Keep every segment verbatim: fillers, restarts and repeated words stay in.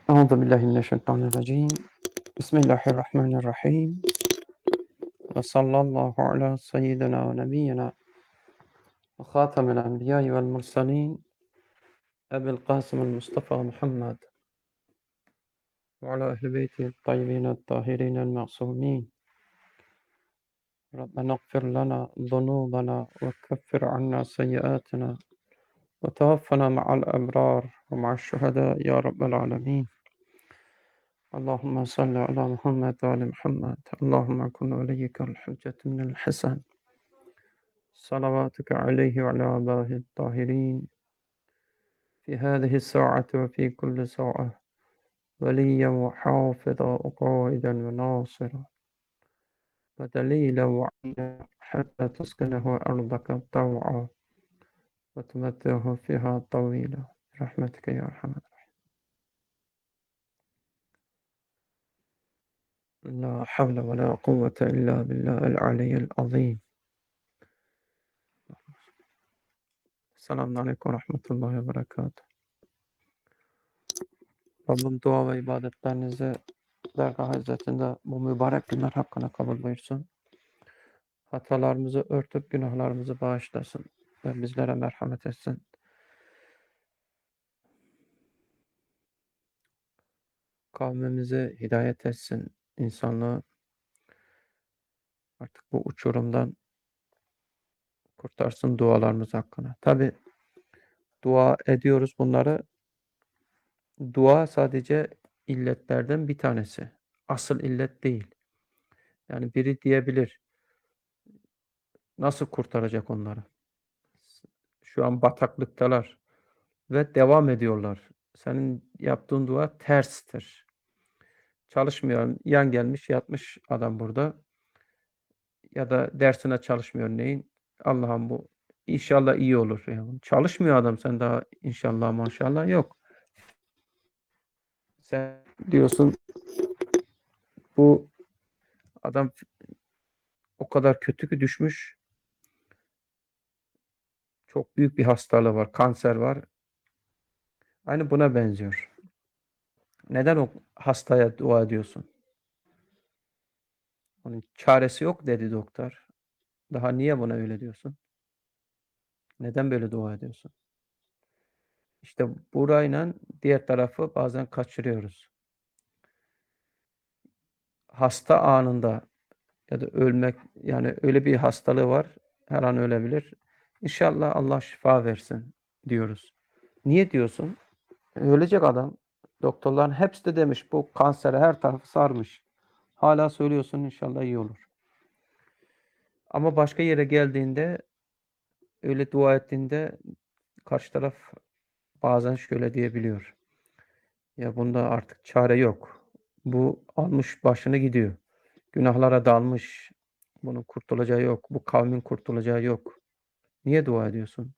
Euzu billahi mineşşeytanirracim. Bismillahirrahmanirrahim. Ve sallallahu ala seyyidina ve nebiyyina ve hatemil enbiya'i vel mursalin Ebil Kasım'ül Mustafa Muhammed ve ala ehli beytihi tayyibin tahirin ma'sumin. Rabbena ighfir lana zunubana ve keffir anna seyyiatina ve tawaffana ma'al ebrar ve ma'aş şuhada ya rabbel alemin. Allahümme salli ala Muhammed ve ali Muhammed. Allahümme kun veliyyekel hücceti minel Hasan. صلواتك عليه وعلى آبائه الطاهرين في هذه الساعة وفي كل ساعة وليا وحافظا وقائدا وناصرا ودليلا وعينا حتى تسكنه أرضك طوعا وتمتعه فيها طويلا برحمتك يا أرحم الراحمين. لا حول ولا قوة إلا بالله العلي العظيم. Selamun Aleyküm ve Rahmetullahi ve Berekatuhu. Rabbim dua ve ibadetlerinizi dergah Hazretinde bu mübarek günler hakkında kabul buyursun. Hatalarımızı örtüp günahlarımızı bağışlasın ve bizlere merhamet etsin. Kavmimizi hidayet etsin. İnsanlığı artık bu uçurumdan kurtarsın dualarımız hakkında. Tabi dua ediyoruz bunları. Dua sadece illetlerden bir tanesi. Asıl illet değil. Yani biri diyebilir, nasıl kurtaracak onları? Şu an bataklıktalar ve devam ediyorlar. Senin yaptığın dua terstir. Çalışmıyor. Yan gelmiş yatmış adam burada. Ya da dersine çalışmıyor neyin? Allah'ım bu inşallah iyi olur. Yani çalışmıyor adam, sen daha inşallah maşallah yok. Sen diyorsun bu adam o kadar kötü ki düşmüş. Çok büyük bir hastalığı var. Kanser var. Aynı buna benziyor. Neden o hastaya dua ediyorsun? Onun çaresi yok dedi doktor. Daha niye buna öyle diyorsun? Neden böyle dua ediyorsun? İşte burayla diğer tarafı bazen kaçırıyoruz. Hasta anında ya da ölmek, yani öyle bir hastalığı var, her an ölebilir. İnşallah Allah şifa versin diyoruz. Niye diyorsun? Ölecek adam. Doktorların hepsi de demiş bu kansere her tarafı sarmış. Hala söylüyorsun inşallah iyi olur. Ama başka yere geldiğinde, öyle dua ettiğinde karşı taraf bazen şöyle diyebiliyor. Ya bunda artık çare yok. Bu almış başını gidiyor. Günahlara dalmış. Bunun kurtulacağı yok. Bu kavmin kurtulacağı yok. Niye dua ediyorsun?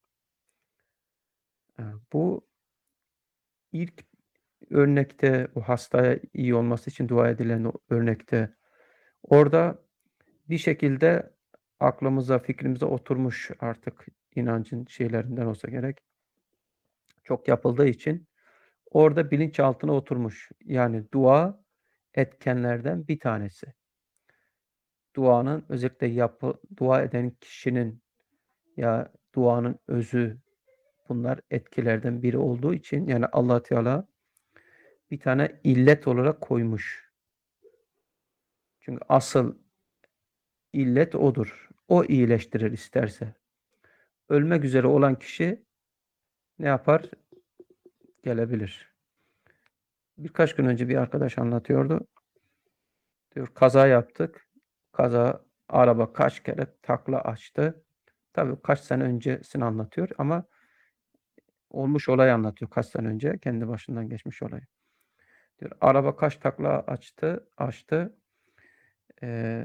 Bu ilk örnekte, o hastaya iyi olması için dua edilen o örnekte, orada bir şekilde aklımıza, fikrimize oturmuş artık, inancın şeylerinden olsa gerek. Çok yapıldığı için orada bilinçaltına oturmuş. Yani dua etkenlerden bir tanesi. Duanın özellikle yapı, dua eden kişinin ya duanın özü, bunlar etkilerden biri olduğu için, yani Allah Teala bir tane illet olarak koymuş. Çünkü asıl illet odur. O iyileştirir isterse. Ölmek üzere olan kişi ne yapar? Gelebilir. Birkaç gün önce bir arkadaş anlatıyordu. Diyor kaza yaptık. Kaza, araba kaç kere takla açtı. Tabii kaç sene öncesini anlatıyor ama olmuş olay anlatıyor kaç sene önce. Kendi başından geçmiş olayı. Diyor araba kaç takla açtı, açtı. Ee,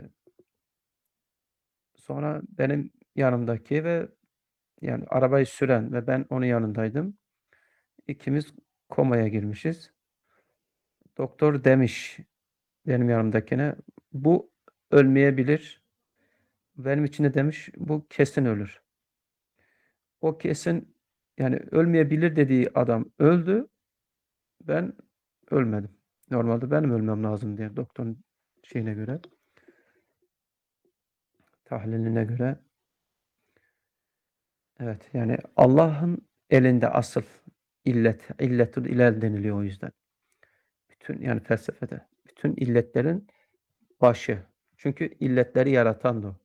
sonra benim yanımdaki ve yani arabayı süren ve ben onun yanındaydım. İkimiz komaya girmişiz. Doktor demiş benim yanımdakine, bu ölmeyebilir. Benim için de demiş bu kesin ölür. O kesin, yani ölmeyebilir dediği adam öldü. Ben ölmedim. Normalde benim ölmem lazım diye doktorun şeyine göre, tahliline göre. Evet, yani Allah'ın elinde asıl illet, illetül ilel deniliyor o yüzden. Bütün yani felsefede, bütün illetlerin başı. Çünkü illetleri yaratan da o.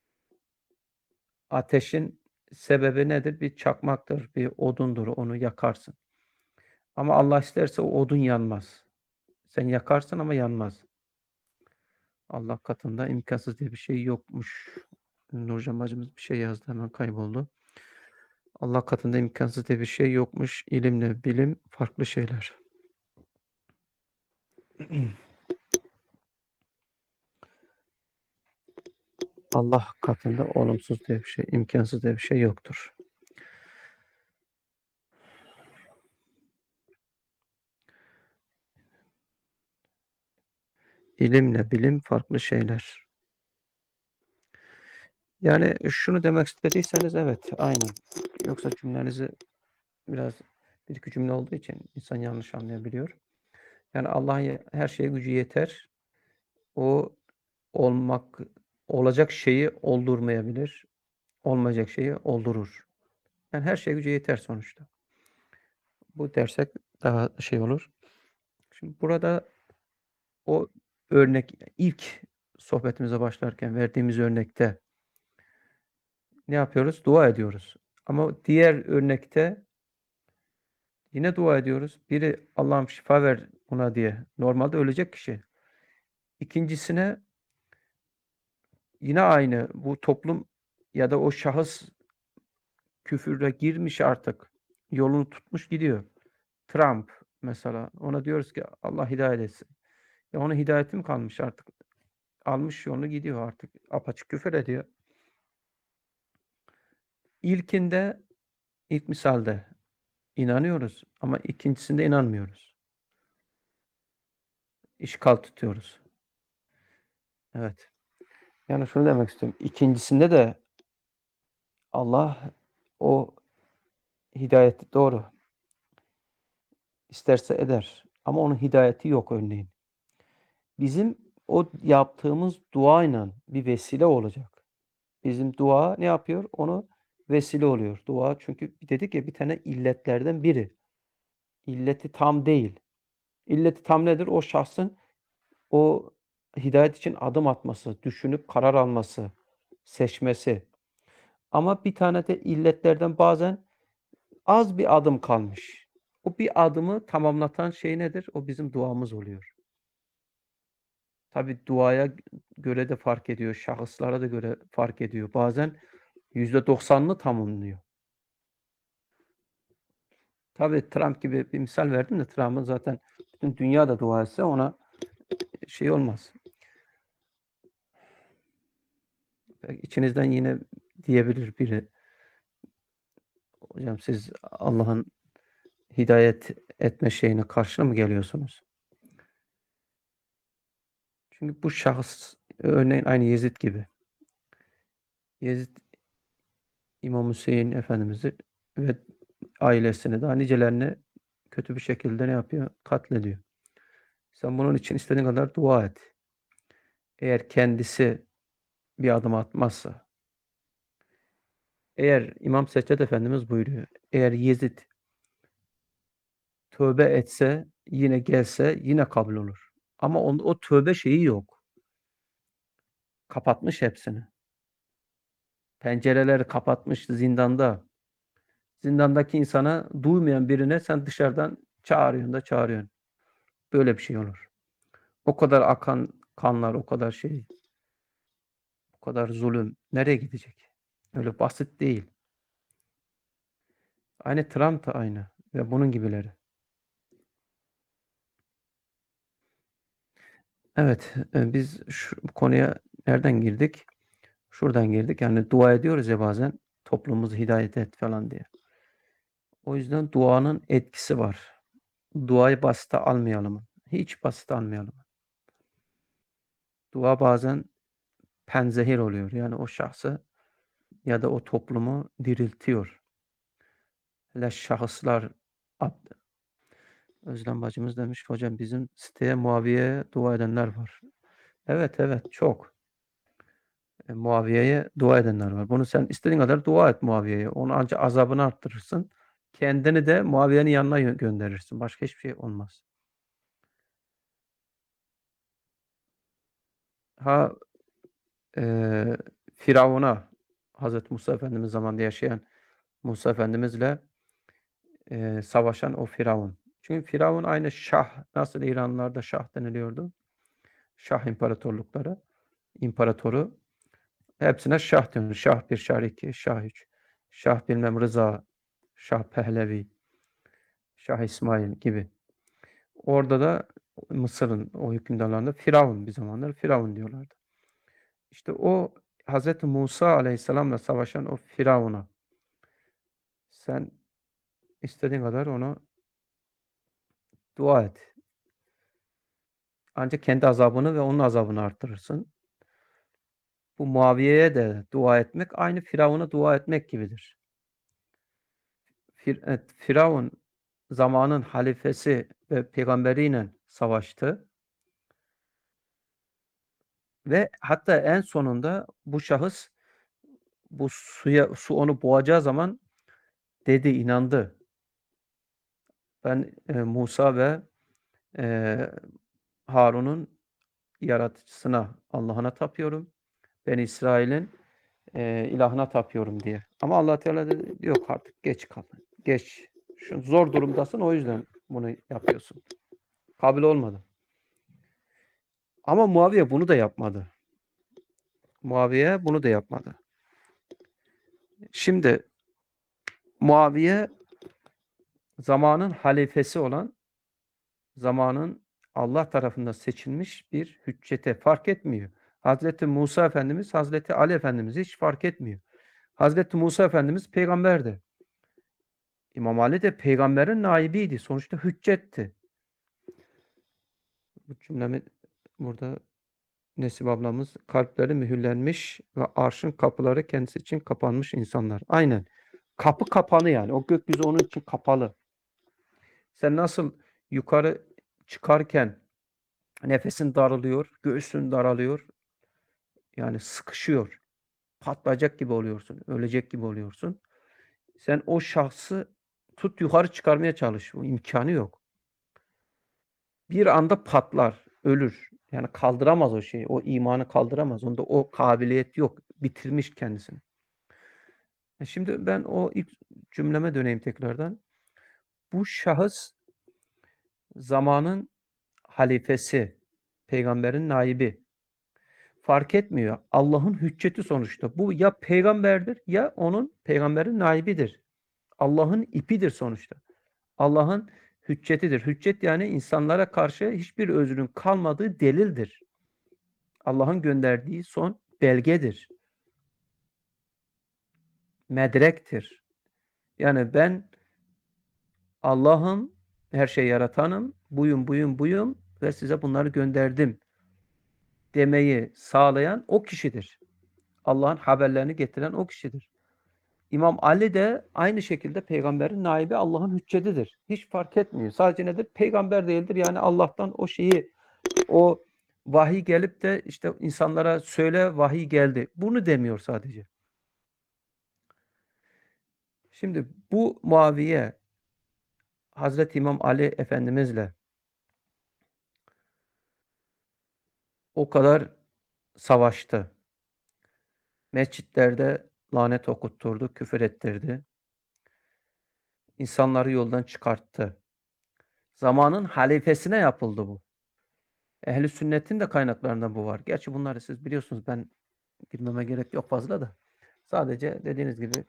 Ateşin sebebi nedir? Bir çakmaktır, bir odundur, onu yakarsın. Ama Allah isterse o odun yanmaz. Sen yakarsın ama yanmaz. Allah katında imkansız diye bir şey yokmuş. Nurcan bacımız bir şey yazdı, hemen kayboldu. Allah katında imkansız diye bir şey yokmuş. İlimle bilim farklı şeyler. Allah katında olumsuz diye bir şey, imkansız diye bir şey yoktur. İlimle bilim farklı şeyler. Yani şunu demek istediyseniz evet, aynen. Yoksa cümlenizi biraz bir iki cümle olduğu için insan yanlış anlayabiliyor. Yani Allah'ın her şeye gücü yeter. O olmak olacak şeyi oldurmayabilir. Olmayacak şeyi oldurur. Yani her şeye gücü yeter sonuçta. Bu dersek daha şey olur. Şimdi burada o örnek ilk sohbetimize başlarken verdiğimiz örnekte ne yapıyoruz? Dua ediyoruz. Ama diğer örnekte yine dua ediyoruz. Biri Allah'ım şifa ver ona diye. Normalde ölecek kişi. İkincisine yine aynı. Bu toplum ya da o şahıs küfürle girmiş artık. Yolunu tutmuş gidiyor. Trump mesela. Ona diyoruz ki Allah hidayet etsin. Ya onun hidayeti mi kalmış artık? Almış yolunu gidiyor artık. Apaçık küfür ediyor. İlkinde, ilk misalde inanıyoruz ama ikincisinde inanmıyoruz. İşgal tutuyoruz. Evet. Yani şunu demek istiyorum. İkincisinde de Allah o hidayeti doğru isterse eder. Ama onun hidayeti yok örneğin. Bizim o yaptığımız duayla bir vesile olacak. Bizim dua ne yapıyor? Onu vesile oluyor. Dua çünkü dedik ya bir tane illetlerden biri. İlleti tam değil. İlleti tam nedir? O şahsın o hidayet için adım atması, düşünüp karar alması, seçmesi. Ama bir tane de illetlerden bazen az bir adım kalmış. O bir adımı tamamlatan şey nedir? O bizim duamız oluyor. Tabii duaya göre de fark ediyor, şahıslara da göre fark ediyor. Bazen yüzde doksanını tamamlıyor. Tabii Trump gibi bir misal verdim de Trump'ın zaten bütün dünya da dua etse ona şey olmaz. İçinizden yine diyebilir biri, hocam siz Allah'ın hidayet etme şeyine karşı mı geliyorsunuz? Çünkü bu şahıs örneğin aynı Yezid gibi. Yezid İmam Hüseyin Efendimiz'i ve ailesini daha nicelerini kötü bir şekilde ne yapıyor? Katlediyor. Sen bunun için istediğin kadar dua et. Eğer kendisi bir adım atmazsa, eğer İmam Seccad Efendimiz buyuruyor, eğer Yezid tövbe etse, yine gelse yine kabul olur. Ama onda o tövbe şeyi yok. Kapatmış hepsini. Pencereleri kapatmış zindanda. Zindandaki insana duymayan birine sen dışarıdan çağırıyorsun da çağırıyorsun. Böyle bir şey olur. O kadar akan kanlar, o kadar şey, o kadar zulüm nereye gidecek? Öyle basit değil. Aynı Trump da aynı ve bunun gibileri. Evet, e, biz şu konuya nereden girdik? Şuradan girdik. Yani dua ediyoruz ya bazen toplumumuzu hidayet et falan diye. O yüzden duanın etkisi var. Duayı basite almayalım. Hiç basite almayalım. Dua bazen penzehir oluyor. Yani o şahsı ya da o toplumu diriltiyor. Hele şahıslar Özlem bacımız demiş ki hocam bizim siteye Muaviye'ye dua edenler var. Evet, evet çok. E, Muaviye'ye dua edenler var. Bunu sen istediğin kadar dua et Muaviye'ye. Onu ancak azabını arttırırsın. Kendini de Muaviye'nin yanına yö- gönderirsin. Başka hiçbir şey olmaz. Ha e, Firavun'a Hazreti Musa Efendimiz zamanında yaşayan Musa Efendimizle e, savaşan o Firavun. Çünkü Firavun aynı Şah, nasıl İranlılarda Şah deniliyordu. Şah imparatorlukları, imparatoru. Hepsine Şah denir. Şah bir, Şah iki, Şah üç. Şah bilmem Rıza, Şah Pehlevi, Şah İsmail gibi. Orada da Mısır'ın o hükümdarlarında Firavun bir zamanlar Firavun diyorlardı. İşte o Hazreti Musa Aleyhisselam'la savaşan o Firavun'a sen istediğin kadar ona dua et. Ancak kendi azabını ve onun azabını arttırırsın. Bu Muaviye'ye de dua etmek aynı Firavun'a dua etmek gibidir. Fir, evet, Firavun zamanın halifesi ve peygamberiyle savaştı ve hatta en sonunda bu şahıs bu suya su onu boğacağı zaman dedi, inandı. Ben e, Musa ve e, Harun'un yaratıcısına, Allah'ına tapıyorum. Ben İsrail'in e, ilahına tapıyorum diye. Ama Allah Teala dedi yok artık geç kal. Geç. Şu zor durumdasın o yüzden bunu yapıyorsun. Kabul olmadı. Ama Muaviye bunu da yapmadı. Muaviye bunu da yapmadı. Şimdi Muaviye zamanın halifesi olan, zamanın Allah tarafından seçilmiş bir hüccete fark etmiyor. Hazreti Musa Efendimiz, Hazreti Ali Efendimiz hiç fark etmiyor. Hazreti Musa Efendimiz peygamberdi. İmam Ali de peygamberin naibiydi. Sonuçta hüccetti. Bu cümlemi burada Nesip ablamız kalpleri mühürlenmiş ve arşın kapıları kendisi için kapanmış insanlar. Aynen. Kapı kapalı yani. O gökyüzü onun için kapalı. Sen nasıl yukarı çıkarken nefesin daralıyor, göğsün daralıyor. Yani sıkışıyor. Patlayacak gibi oluyorsun. Ölecek gibi oluyorsun. Sen o şahsı tut yukarı çıkarmaya çalış. O imkanı yok. Bir anda patlar, ölür. Yani kaldıramaz o şeyi. O imanı kaldıramaz. Onda o kabiliyet yok. Bitirmiş kendisini. E şimdi ben o ilk cümleme döneyim tekrardan. Bu şahıs zamanın halifesi, peygamberin naibi. Fark etmiyor. Allah'ın hücceti sonuçta. Bu ya peygamberdir ya onun peygamberin naibidir. Allah'ın ipidir sonuçta. Allah'ın hüccetidir. Hüccet yani insanlara karşı hiçbir özrün kalmadığı delildir. Allah'ın gönderdiği son belgedir. Medrektir. Yani ben Allah'ım, her şeyi yaratanım, buyum buyum buyum ve size bunları gönderdim demeyi sağlayan o kişidir. Allah'ın haberlerini getiren o kişidir. İmam Ali de aynı şekilde peygamberin naibi Allah'ın hüccetidir. Hiç fark etmiyor. Sadece nedir? Peygamber değildir. Yani Allah'tan o şeyi, o vahiy gelip de işte insanlara söyle vahiy geldi. Bunu demiyor sadece. Şimdi bu Muaviye Hazreti İmam Ali Efendimizle o kadar savaştı. Mescitlerde lanet okutturdu, küfür ettirdi. İnsanları yoldan çıkarttı. Zamanın halifesine yapıldı bu. Ehli sünnetin de kaynaklarında bu var. Gerçi bunları siz biliyorsunuz. Ben girmeme gerek yok fazla da. Sadece dediğiniz gibi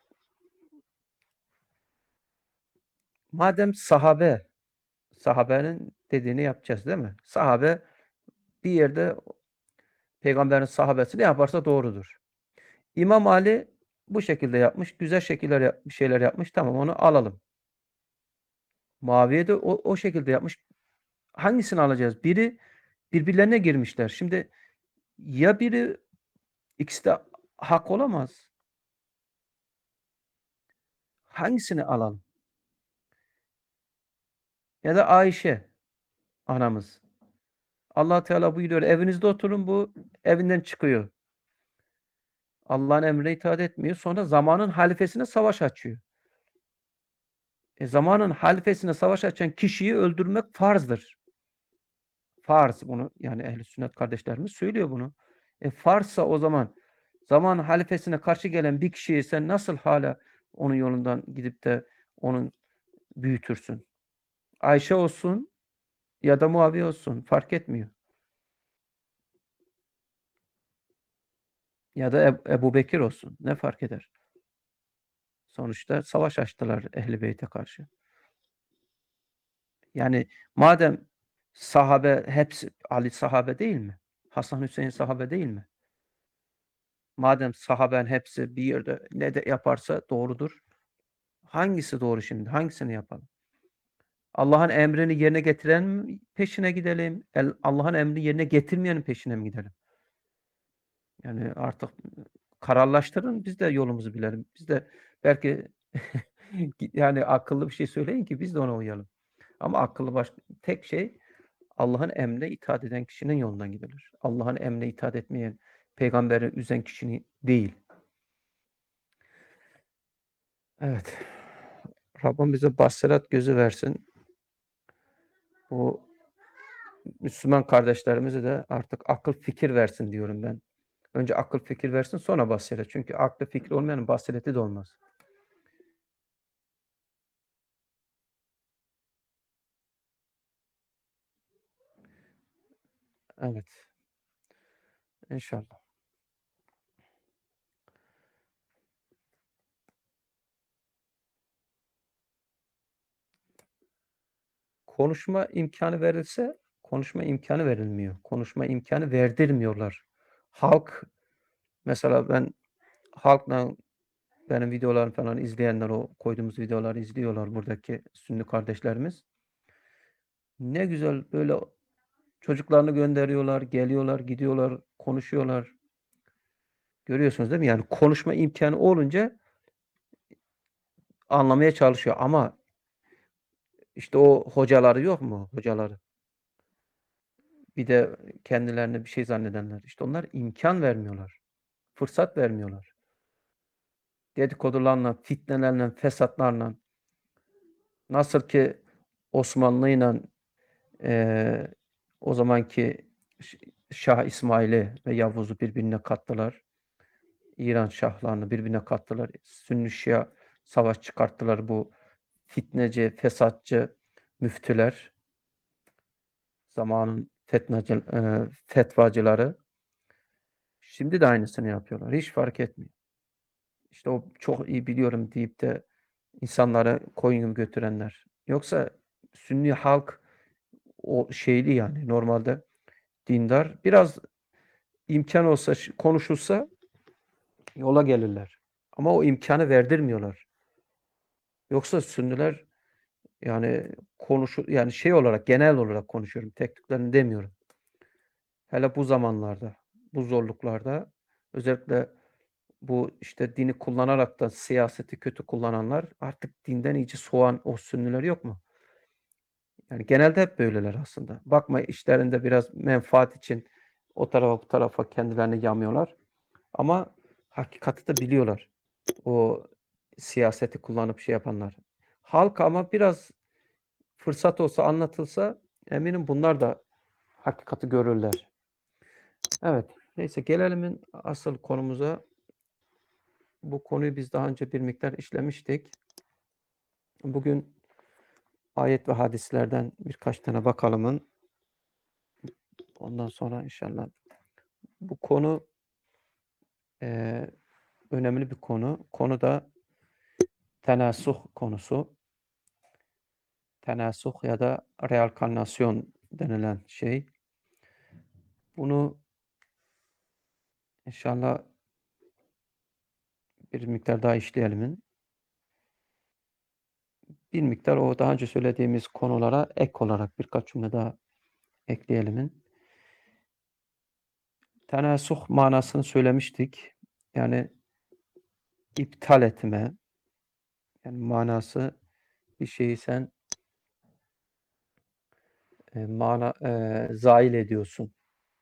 madem sahabe, sahabenin dediğini yapacağız değil mi? Sahabe bir yerde peygamberin sahabesi ne yaparsa doğrudur. İmam Ali bu şekilde yapmış. Güzel şekiller bir şeyler yapmış. Tamam onu alalım. Muaviye de o, o şekilde yapmış. Hangisini alacağız? Biri birbirlerine girmişler. Şimdi ya biri ikisi de hak olamaz. Hangisini alalım? Ya da Ayşe anamız. Allah Teala buyuruyor, evinizde oturun, bu evinden çıkıyor. Allah'ın emrine itaat etmiyor. Sonra zamanın halifesine savaş açıyor. E, zamanın halifesine savaş açan kişiyi öldürmek farzdır. Farz bunu yani ehl-i sünnet kardeşlerimiz söylüyor bunu. E, farzsa o zaman zaman halifesine karşı gelen bir kişiyi sen nasıl hala onun yolundan gidip de onun büyütürsün? Ayşe olsun ya da Muaviye olsun fark etmiyor. Ya da Eb Ebubekir olsun. Ne fark eder? Sonuçta savaş açtılar Ehl-i Beyt'e karşı. Yani madem sahabe hepsi Ali sahabe değil mi? Hasan Hüseyin sahabe değil mi? Madem sahaben hepsi bir yerde ne de yaparsa doğrudur. Hangisi doğru şimdi? Hangisini yapalım? Allah'ın emrini yerine getiren peşine gidelim? El Allah'ın emrini yerine getirmeyenin peşine mi gidelim? Yani artık kararlaştırın, biz de yolumuzu bilelim. Biz de belki yani akıllı bir şey söyleyin ki biz de ona uyalım. Ama akıllı baş tek şey Allah'ın emrine itaat eden kişinin yolundan gidilir. Allah'ın emrine itaat etmeyen, peygamberi üzen kişinin değil. Evet. Rabbim bize basiret gözü versin. Bu Müslüman kardeşlerimize de artık akıl fikir versin diyorum ben. Önce akıl fikir versin, sonra basiret. Çünkü aklı fikri olmayanın basireti de olmaz. Evet. İnşallah. Konuşma imkanı verilse, konuşma imkanı verilmiyor. Konuşma imkanı verdirmiyorlar. Halk mesela ben halkla benim videolarımı falan izleyenler, o koyduğumuz videoları izliyorlar buradaki Sünni kardeşlerimiz. Ne güzel böyle çocuklarını gönderiyorlar, geliyorlar, gidiyorlar, konuşuyorlar. Görüyorsunuz değil mi? Yani konuşma imkanı olunca anlamaya çalışıyor ama işte o hocaları yok mu? Hocaları. Bir de kendilerine bir şey zannedenler. İşte onlar imkan vermiyorlar. Fırsat vermiyorlar. Dedikodularla, fitnelerle, fesatlarla nasıl ki Osmanlı'yla eee o zamanki Şah İsmail'i ve Yavuz'u birbirine kattılar. İran şahlarını birbirine kattılar. Sünni Şia savaş çıkarttılar bu fitneci, fesatçı müftüler. Zamanın fetnacı, eee, fetvacıları. Şimdi de aynısını yapıyorlar. Hiç fark etmiyor. İşte o çok iyi biliyorum deyip de insanlara koyun gibi götürenler. Yoksa Sünni halk o şeyli yani normalde dindar. Biraz imkan olsa, konuşulsa yola gelirler. Ama o imkanı verdirmiyorlar. Yoksa Sünniler yani konuşu yani şey olarak genel olarak konuşuyorum. Tek tüklerini demiyorum. Hele bu zamanlarda, bu zorluklarda özellikle bu işte dini kullanarak da siyaseti kötü kullananlar artık dinden iyice soğan o Sünniler yok mu? Yani genelde hep böyleler aslında. Bakma işlerinde biraz menfaat için o tarafa bu tarafa kendilerini yamıyorlar. Ama hakikati de biliyorlar. O siyaseti kullanıp şey yapanlar. Halk ama biraz fırsat olsa anlatılsa eminim bunlar da hakikati görürler. Evet. Neyse gelelim asıl konumuza. Bu konuyu biz daha önce bir miktar işlemiştik. Bugün ayet ve hadislerden birkaç tane bakalımın. Ondan sonra inşallah bu konu eee, önemli bir konu. Konu da tenasuh konusu. Tenasuh ya da reenkarnasyon denilen şey. Bunu inşallah bir miktar daha işleyelim. Bir miktar o daha önce söylediğimiz konulara ek olarak birkaç cümle daha ekleyelim. Tenasuh manasını söylemiştik. Yani iptal etme. Yani manası bir şeyi sen Eee, mana eee, zail ediyorsun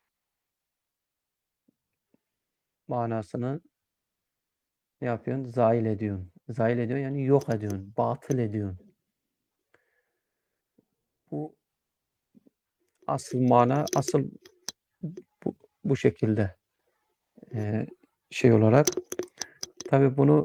manasını ne yapıyorsun? Zail ediyorsun. Zail ediyorsun yani yok ediyorsun, batıl ediyorsun. Bu asıl mana, asıl bu bu şekilde, eee, şey olarak. Tabii bunu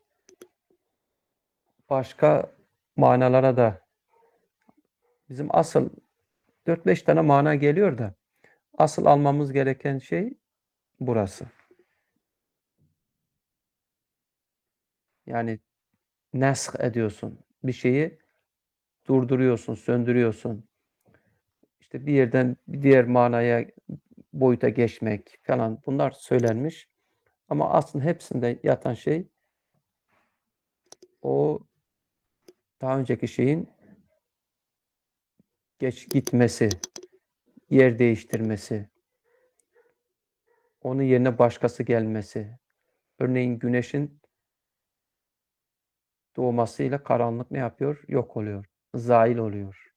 başka manalara da bizim asıl dört beş tane mana geliyor da asıl almamız gereken şey burası. Yani nesk ediyorsun. Bir şeyi durduruyorsun, söndürüyorsun. İşte bir yerden bir diğer manaya, boyuta geçmek falan bunlar söylenmiş. Ama aslında hepsinde yatan şey o daha önceki şeyin geç gitmesi, yer değiştirmesi, onun yerine başkası gelmesi. Örneğin güneşin doğmasıyla karanlık ne yapıyor? Yok oluyor. Zail oluyor.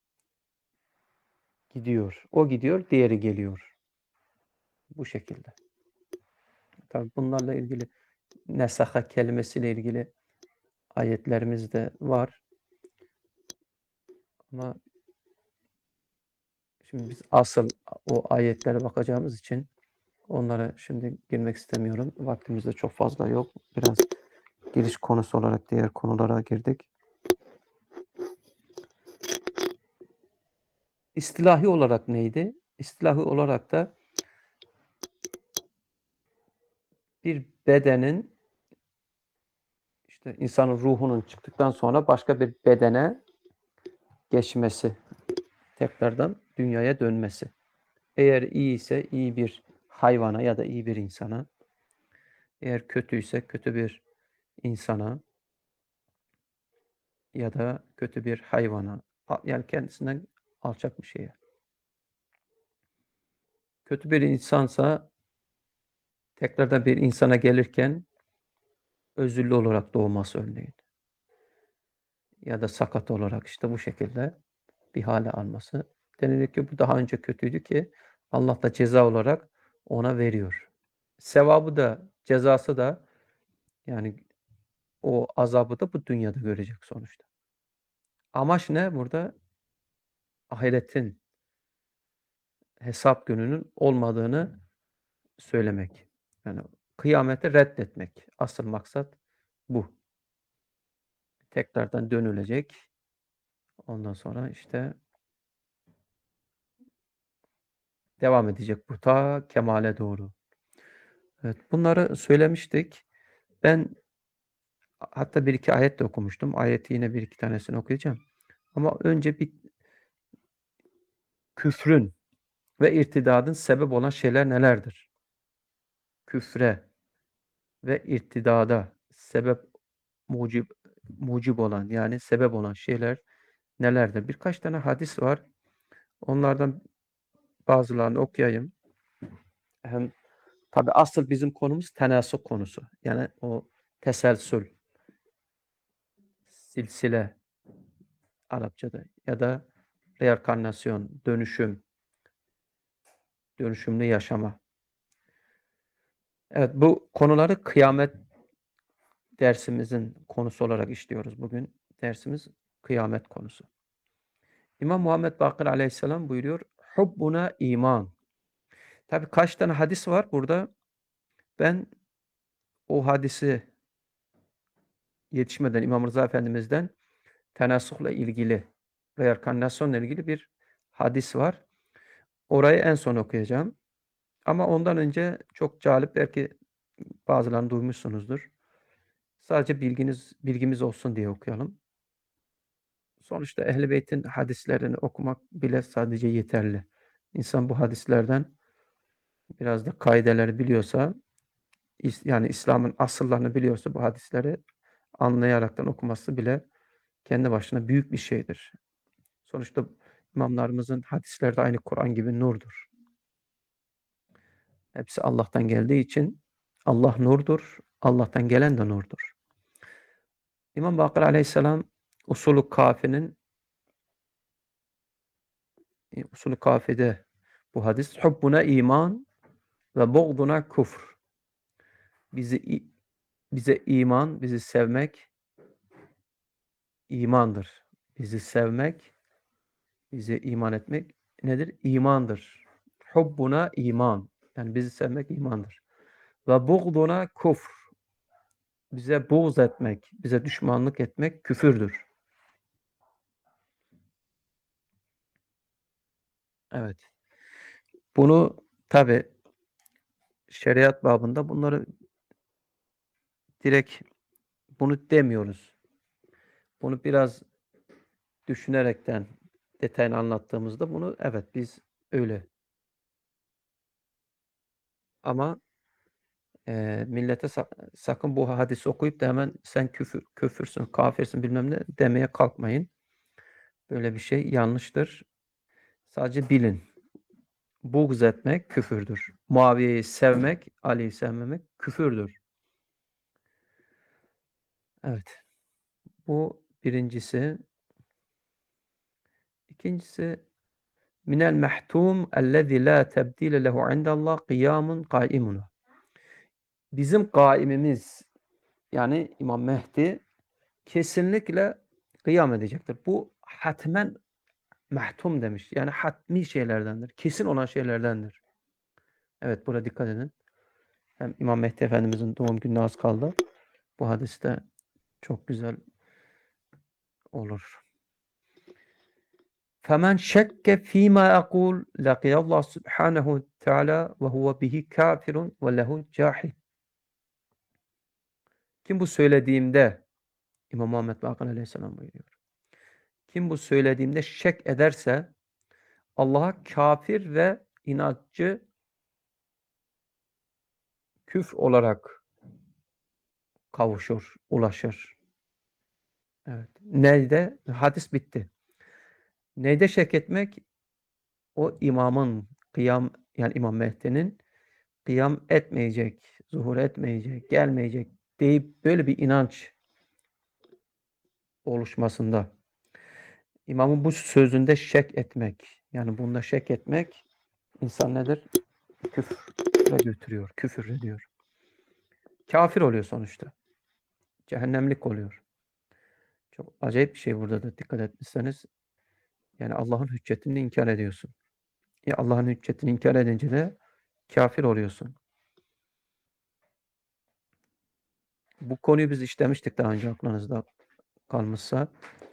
Gidiyor. O gidiyor, diğeri geliyor. Bu şekilde. Tabii bunlarla ilgili nesaha kelimesiyle ilgili ayetlerimiz de var. Ama şimdi biz asıl o ayetlere bakacağımız için onlara şimdi girmek istemiyorum. Vaktimiz de çok fazla yok. Biraz giriş konusu olarak diğer konulara girdik. İstilahi olarak neydi? İstilahi olarak da bir bedenin işte insanın ruhunun çıktıktan sonra başka bir bedene geçmesi, tekrardan dünyaya dönmesi. Eğer iyi ise iyi bir hayvana ya da iyi bir insana, eğer kötüyse kötü bir insana ya da kötü bir hayvana, yani kendisinden alçak bir şeye. Kötü bir insansa tekrardan bir insana gelirken özürlü olarak doğması örneğin ya da sakat olarak işte bu şekilde bir hale alması. Denilir ki bu daha önce kötüydü ki Allah da ceza olarak ona veriyor. Sevabı da cezası da yani o azabı da bu dünyada görecek sonuçta. Amaç ne burada? Ahiretin, hesap gününün olmadığını söylemek. Yani kıyameti reddetmek. Asıl maksat bu. Tekrardan dönülecek. Ondan sonra işte devam edecek bu ta kemale doğru. Evet, bunları söylemiştik. Ben hatta bir iki ayet de okumuştum. Ayeti yine bir iki tanesini okuyacağım. Ama önce bir küfrün ve irtidadın sebep olan şeyler nelerdir? Küfre ve irtidada sebep mucib mucib olan yani sebep olan şeyler nelerdir? Birkaç tane hadis var. Onlardan bazılarını okuyayım. Hem tabii asıl bizim konumuz tenasuk konusu. Yani o teselsül, silsile Arapçada ya da reenkarnasyon, dönüşüm, dönüşümlü yaşama. Evet, bu konuları kıyamet dersimizin konusu olarak işliyoruz bugün. Dersimiz kıyamet konusu. İmam Muhammed Bakır Aleyhisselam buyuruyor, "Hubbuna iman." Tabii kaç tane hadis var burada. Ben o hadisi yetişmeden İmam Rıza Efendimiz'den tenasukla ilgili, reenkarnasyonla ilgili bir hadis var. Orayı en son okuyacağım. Ama ondan önce çok cağlıp belki bazılarını duymuşsunuzdur. Sadece bilginiz bilgimiz olsun diye okuyalım. Sonuçta Ehl-i Beyt'in hadislerini okumak bile sadece yeterli. İnsan bu hadislerden biraz da kaideleri biliyorsa, is yani İslam'ın asıllarını biliyorsa bu hadisleri anlayaraktan okuması bile kendi başına büyük bir şeydir. Sonuçta imamlarımızın hadisleri de aynı Kur'an gibi nurdur. Hepsi Allah'tan geldiği için Allah nurdur, Allah'tan gelen de nurdur. İmam Bakır Aleyhisselam Usulü Kafi'nin e, usulü kafede bu hadis. Hubbuna iman ve buğduna kufr. Bizi bize iman, bizi sevmek imandır. Bizi sevmek, bize iman etmek nedir? İmandır. Hubbuna iman. Yani bizi sevmek imandır. Ve buğduna kufr. Bize buğz etmek, bize düşmanlık etmek küfürdür. Evet. Bunu tabi şeriat babında bunları direkt bunu demiyoruz. Bunu biraz düşünerekten detayını anlattığımızda bunu evet biz öyle. Ama e, millete sa- sakın bu hadisi okuyup da hemen sen küfür, küfürsün, kafirsin bilmem ne demeye kalkmayın. Böyle bir şey yanlıştır. Sadece bilin. Buğz etmek küfürdür. Muaviye'yi sevmek, Ali'yi sevmemek küfürdür. Evet. Bu birincisi. İkincisi minel mehtum ellezî lâ tebdîle lehu indallah kıyamun kaimun. Bizim kaimimiz yani İmam Mehdi kesinlikle kıyam edecektir. Bu hatmen mehtum demiş. Yani hatmi şeylerdendir. Kesin olan şeylerdendir. Evet burada dikkat edin. Hem İmam Mehdi Efendimizin doğum gününe az kaldı. Bu hadiste çok güzel olur. فَمَنْ شَكَّ ف۪ي مَا اَقُولُ لَقِيَ اللّٰهُ سُبْحَانَهُ تَعَالَى وَهُوَ بِهِ كَافِرٌ وَلَهُ جَاحِدٌ. Kim bu söylediğimde İmam Muhammed Bakır Aleyhisselam buyuruyor. Kim bu söylediğimde şek ederse Allah'a kafir ve inatçı küfr olarak kavuşur, ulaşır. Evet. Neyde? Hadis bitti. Neyde şek etmek? O imamın kıyam yani İmam Mehdi'nin kıyam etmeyecek, zuhur etmeyecek, gelmeyecek deyip böyle bir inanç oluşmasında. İmamın bu sözünde şek etmek. Yani bunda şek etmek insan nedir? Küfre götürüyor, küfür ediyor. Kafir oluyor sonuçta. Cehennemlik oluyor. Çok acayip bir şey burada da dikkat etmişseniz. Yani Allah'ın hüccetini inkar ediyorsun. Ya Allah'ın hüccetini inkar edince de kafir oluyorsun. Bu konuyu biz işlemiştik daha önce aklınızda kalmışsa.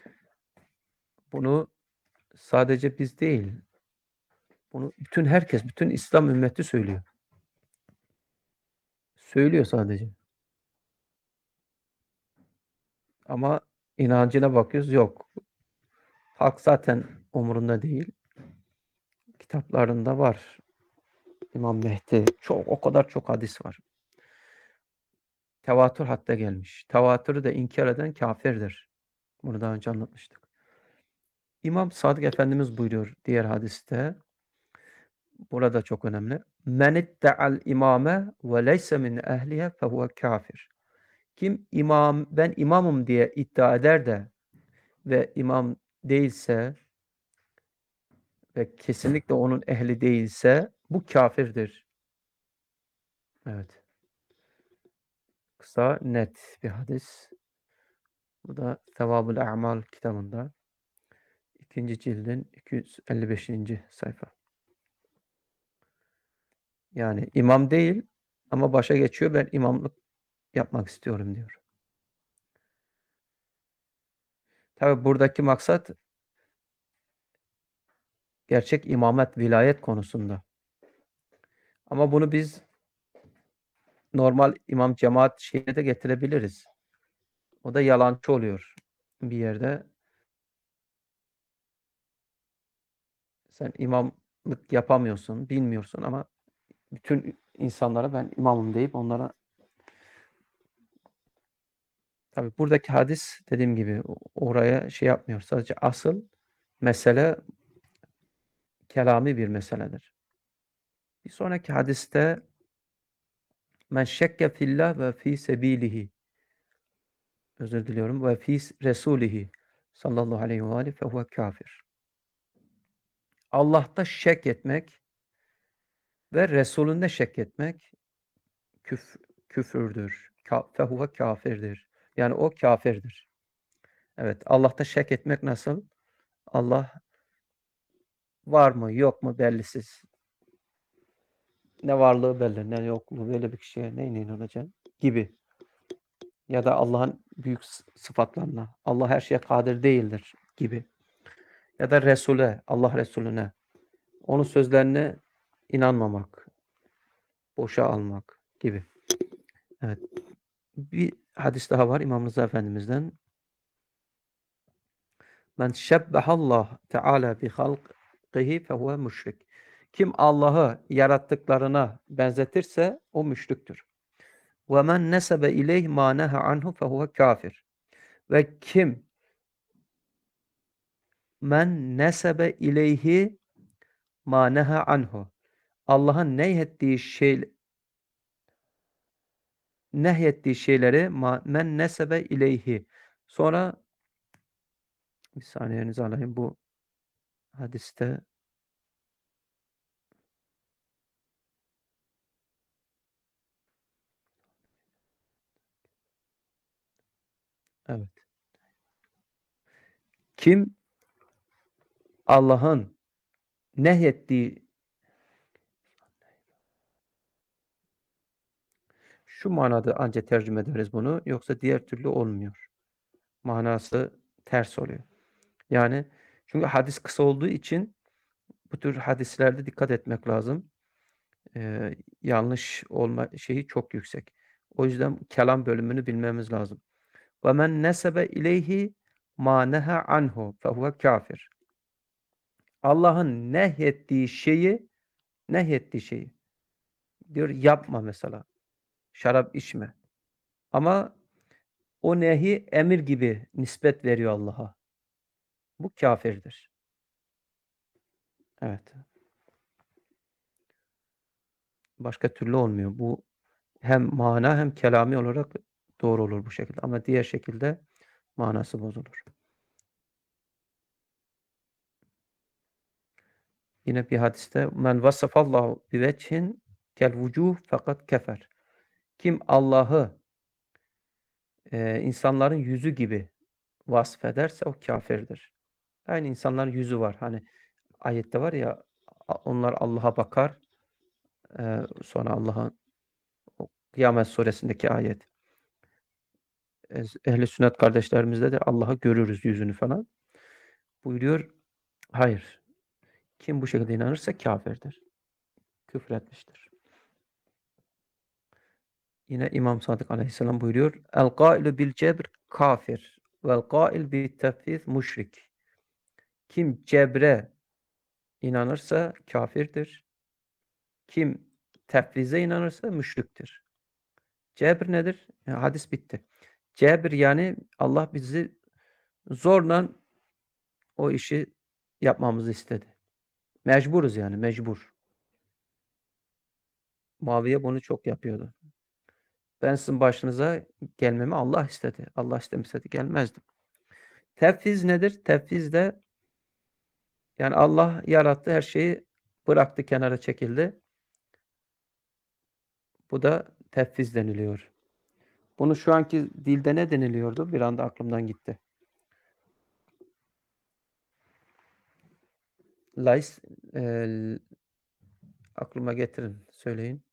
Bunu sadece biz değil, bunu bütün herkes, bütün İslam ümmeti söylüyor. Söylüyor sadece. Ama inancına bakıyoruz, yok. Halk zaten umurunda değil. Kitaplarında var. İmam Mehdi. Çok, o kadar çok hadis var. Tevatür hatta gelmiş. Tevatürü de inkar eden kafirdir. Bunu daha önce anlatmıştık. İmam Sadık Efendimiz buyuruyor diğer hadiste. Burada çok önemli. Men idde'al imame ve leyse min ehliye fehuve kafir. Kim imam ben imamım diye iddia eder de ve imam değilse ve kesinlikle onun ehli değilse bu kafirdir. Evet. Kısa, net bir hadis. Bu da Sevabul A'mal kitabında. ikinci cildin iki yüz elli beşinci sayfa. Yani imam değil ama başa geçiyor. Ben imamlık yapmak istiyorum diyor. Tabi buradaki maksat gerçek imamet, vilayet konusunda. Ama bunu biz normal imam cemaat şeyine de getirebiliriz. O da yalancı oluyor bir yerde. Sen imamlık yapamıyorsun, bilmiyorsun ama bütün insanlara ben imamım deyip onlara tabii buradaki hadis dediğim gibi oraya şey yapmıyor. Sadece asıl mesele kelami bir meseledir. Bir sonraki hadiste men şekke fillah ve fi sebilihi özür diliyorum ve fi resulihi sallallahu aleyhi ve aleyhi fehuve kafir. Allah'ta şek etmek ve Resulünde şek etmek küf, küfürdür. Ka, fehuve kafirdir. Yani o kafirdir. Evet, Allah'ta şek etmek nasıl? Allah var mı, yok mu bellisiz. Ne varlığı belli, ne yokluğu, böyle bir kişiye neyine inanacaksın gibi. Ya da Allah'ın büyük sıfatlarına. Allah her şeye kadir değildir gibi. Ya da Resul'e, Allah Resulüne. Onun sözlerine inanmamak, boşa almak gibi. Evet. Bir hadis daha var İmam Rıza Efendimiz'den. Men şebbehallah Teala bi halqihi fehuve müşrik. Kim Allah'ı yarattıklarına benzetirse o müşriktür. Ve men nesebe ileyh ma neha anhu fehuve kafir. Ve kim men nesebe ileyhi ma neha anhu. Allah'ın nehyettiği şey nehyettiği şeyleri ma, men nesebe ileyhi. Sonra bir saniyenizi alayım bu hadiste. Evet. Kim Allah'ın nehyettiği şu manada ancak tercüme ederiz bunu. Yoksa diğer türlü olmuyor. Manası ters oluyor. Yani çünkü hadis kısa olduğu için bu tür hadislerde dikkat etmek lazım. Ee, yanlış olma şeyi çok yüksek. O yüzden kelam bölümünü bilmemiz lazım. Ve men nesebe ileyhi ma neha anhu fehuve kafir. Allah'ın nehyettiği şeyi nehyettiği şeyi diyor yapma mesela. Şarap içme. Ama o nehi emir gibi nispet veriyor Allah'a. Bu kafirdir. Evet. Başka türlü olmuyor. Bu hem mana hem kelami olarak doğru olur bu şekilde. Ama diğer şekilde manası bozulur. Yine bir hadiste men vasafallahu bi vechin kel vucuh fakat kefer. Kim Allah'ı e, insanların yüzü gibi vasfederse o kafirdir. Aynı insanların yüzü var. Hani ayette var ya onlar Allah'a bakar. E, sonra Allah'ın Kıyamet suresindeki ayet. Ehli sünnet kardeşlerimizde de Allah'ı görürüz yüzünü falan. Buyuruyor. Hayır. Kim bu şekilde inanırsa kafirdir. Küfretmiştir. Yine İmam Sadık Aleyhisselam buyuruyor. El gailu bil cebr kafir. Vel gail bil tefviz müşrik. Kim cebre inanırsa kafirdir. Kim tefvize inanırsa müşriktir. Cebr nedir? Yani hadis bitti. Cebr yani Allah bizi zorla o işi yapmamızı istedi. Mecburuz yani mecbur. Muaviye bunu çok yapıyordu. Ben sizin başınıza gelmemi Allah istedi. Allah istemeseydi gelmezdim. Tefviz nedir? Tefviz de yani Allah yarattı her şeyi bıraktı kenara çekildi. Bu da tefviz deniliyor. Bunu şu anki dilde ne deniliyordu? Bir anda aklımdan gitti. Lais e, aklıma getirin. Söyleyin.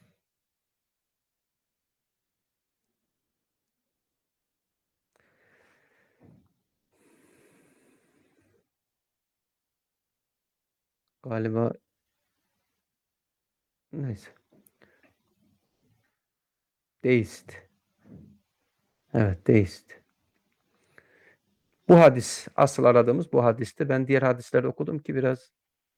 Galiba neyse. Deist. Evet, deist. Bu hadis, asıl aradığımız bu hadisti. Ben diğer hadisleri okudum ki biraz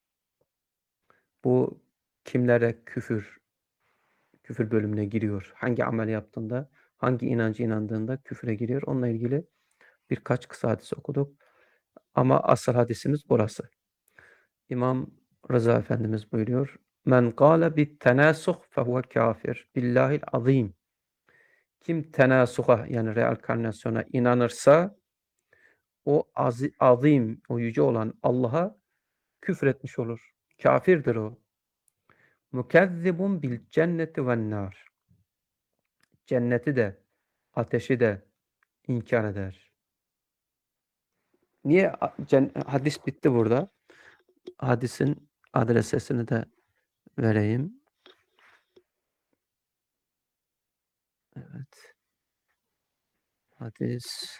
bu kimlere küfür, küfür bölümüne giriyor. Hangi amel yaptığında, hangi inancı inandığında küfüre giriyor. Onunla ilgili birkaç kısa hadis okuduk. Ama asıl hadisimiz burası. İmam Rıza Efendimiz buyuruyor. Men gâle bit tenâsuh fehuve kafir. Billahil azîm. Kim tenâsuha yani reenkarnasyona inanırsa o azim, o yüce olan Allah'a küfretmiş olur. Kafirdir o. Mukezzibun bil cenneti ven nar. Cenneti de, ateşi de inkar eder. Niye hadis bitti burada? Hadisin adresesini de vereyim. Evet. Hadis.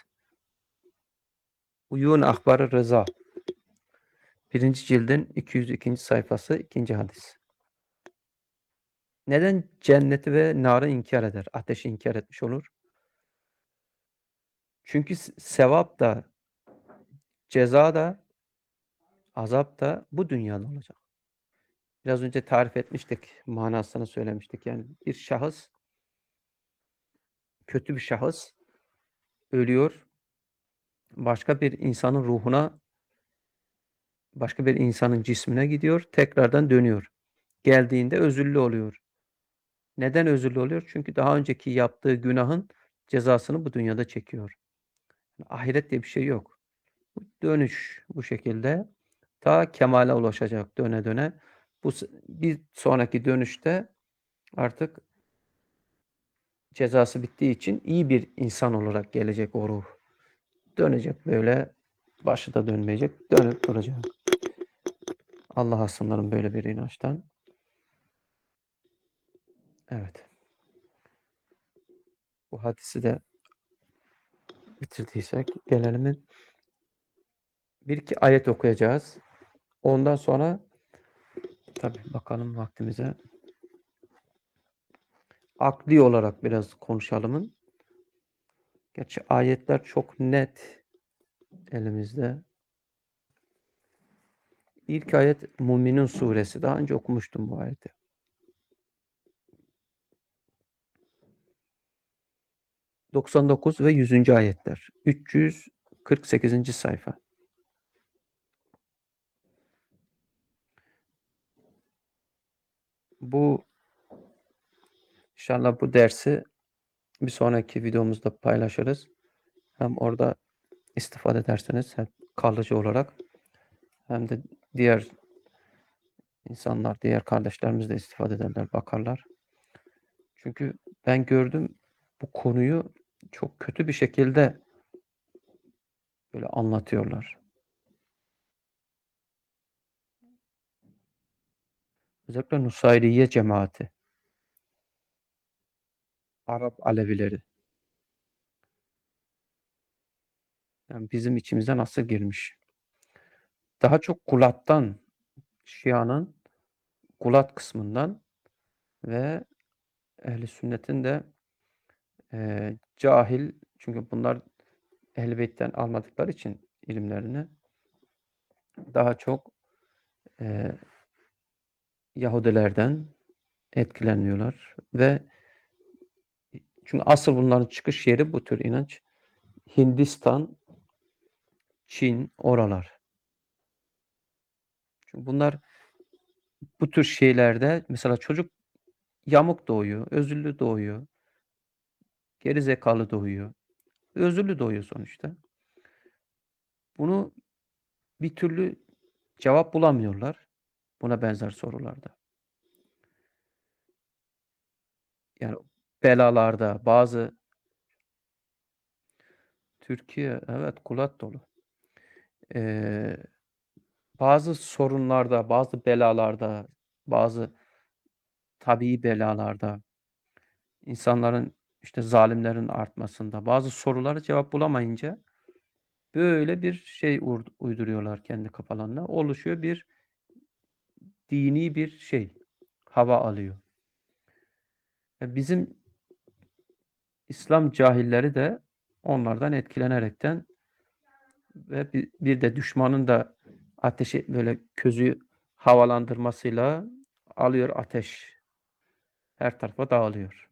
Uyun Ahbar-ı Rıza. Birinci cildin iki yüz ikinci sayfası, ikinci hadis. Neden cenneti ve narı inkar eder? Ateşi inkar etmiş olur. Çünkü sevap da, ceza da, azap da bu dünyada olacak. Biraz önce tarif etmiştik, manasını söylemiştik. Yani bir şahıs, kötü bir şahıs ölüyor, başka bir insanın ruhuna, başka bir insanın cismine gidiyor, tekrardan dönüyor. Geldiğinde özürlü oluyor. Neden özürlü oluyor? Çünkü daha önceki yaptığı günahın cezasını bu dünyada çekiyor. Ahiret diye bir şey yok. Dönüş bu şekilde ta kemale ulaşacak döne döne. Bu bir sonraki dönüşte artık cezası bittiği için iyi bir insan olarak gelecek o ruh. Dönecek böyle, başı da dönmeyecek, dönüp duracak. Allah'a sığınırım böyle bir inançtan. Evet. Bu hadisi de bitirdiysek gelelim. Bir iki ayet okuyacağız. Ondan sonra tabii bakalım vaktimize. Akli olarak biraz konuşalım. Gerçi ayetler çok net elimizde. İlk ayet Müminun suresi. Daha önce okumuştum bu ayeti. doksan dokuz ve yüzüncü ayetler. üç yüz kırk sekizinci sayfa. Bu inşallah bu dersi bir sonraki videomuzda paylaşırız. Hem orada istifade ederseniz hem kalıcı olarak hem de diğer insanlar, diğer kardeşlerimiz de istifade ederler, bakarlar. Çünkü ben gördüm bu konuyu çok kötü bir şekilde böyle anlatıyorlar. Özellikle Nusayriye cemaati. Arap Alevileri. Yani bizim içimize nasıl girmiş? Daha çok Gulat'tan, Şia'nın Gulat kısmından ve Ehl-i Sünnet'in de e, cahil, çünkü bunlar Ehl-i Beyt'ten almadıkları için ilimlerini daha çok e, Yahudilerden etkileniyorlar ve çünkü asıl bunların çıkış yeri bu tür inanç Hindistan, Çin, oralar. Çünkü bunlar bu tür şeylerde mesela çocuk yamuk doğuyor, özürlü doğuyor, geri zekalı doğuyor. Özürlü doğuyor sonuçta. Bunu bir türlü cevap bulamıyorlar buna benzer sorularda. Yani belalarda bazı Türkiye evet kulat dolu. Ee, bazı sorunlarda, bazı belalarda, bazı tabii belalarda, insanların işte zalimlerin artmasında bazı sorulara cevap bulamayınca böyle bir şey uyduruyorlar kendi kafalarına. Oluşuyor bir dini bir şey. Hava alıyor. Bizim İslam cahilleri de onlardan etkilenerekten ve bir, bir de düşmanın da ateşi böyle közü havalandırmasıyla alıyor ateş. Her tarafa dağılıyor.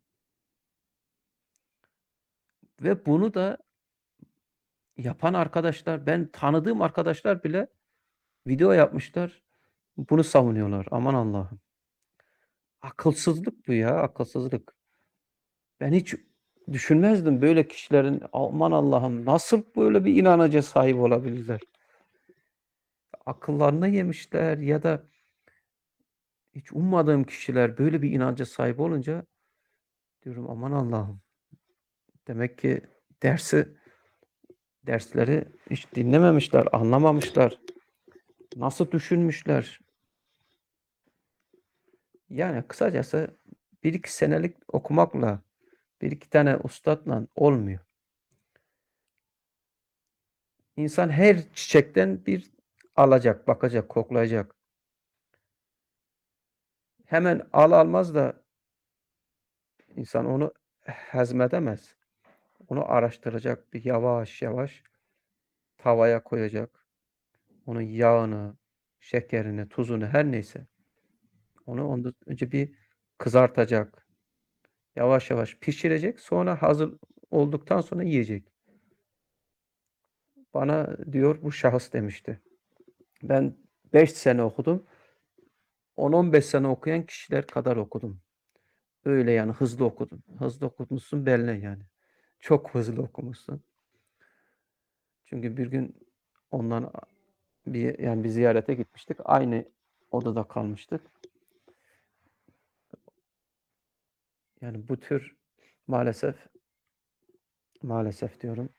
Ve bunu da yapan arkadaşlar, ben tanıdığım arkadaşlar bile video yapmışlar. Bunu savunuyorlar. Aman Allah'ım. Akılsızlık bu ya, akılsızlık. Ben hiç düşünmezdim böyle kişilerin aman Allah'ım nasıl böyle bir inanca sahip olabilirler. akıllarına yemişler ya da hiç ummadığım kişiler böyle bir inanca sahip olunca diyorum aman Allah'ım. Demek ki dersi dersleri hiç dinlememişler, anlamamışlar. Nasıl düşünmüşler? Yani kısacası bir iki senelik okumakla, bir iki tane ustadla olmuyor. İnsan her çiçekten bir alacak, bakacak, koklayacak. Hemen al almaz da insan onu hazmedemez. Onu araştıracak, bir yavaş yavaş tavaya koyacak. Onun yağını, şekerini, tuzunu her neyse onu ondan önce bir kızartacak. Yavaş yavaş pişirecek. Sonra hazır olduktan sonra yiyecek. Bana diyor bu şahıs demişti. Ben beş sene okudum. on on beş sene okuyan kişiler kadar okudum. Öyle yani hızlı okudum. Hızlı okumuşsun belli yani. Çok hızlı okumuşsun. Çünkü bir gün ondan bir yani bir ziyarete gitmiştik. Aynı odada kalmıştık. Yani bu tür maalesef maalesef diyorum.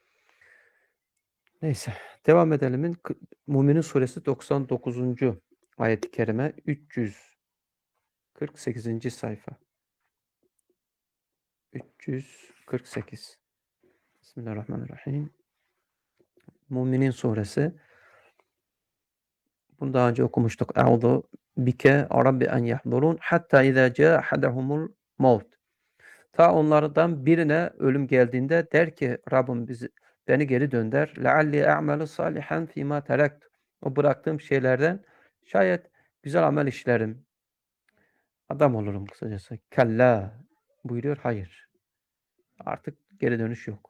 Neyse devam edelim. Müminin suresi doksan dokuzuncu ayet-i kerime üç yüz kırk sekizinci sayfa. üç yüz kırk sekiz. Bismillahirrahmanirrahim. Müminin suresi. Bunu daha önce okumuştuk. Euzu bike Rabbi en yahdurun hatta iza caa ahadahumul maut. Ta onlardan birine ölüm geldiğinde der ki Rabbim bizi beni geri dönder. Lealli a'malu salihan fima terakt. O bıraktığım şeylerden şayet güzel amel işlerim. Adam olurum kısacası. Kella buyuruyor. Hayır. Artık geri dönüş yok.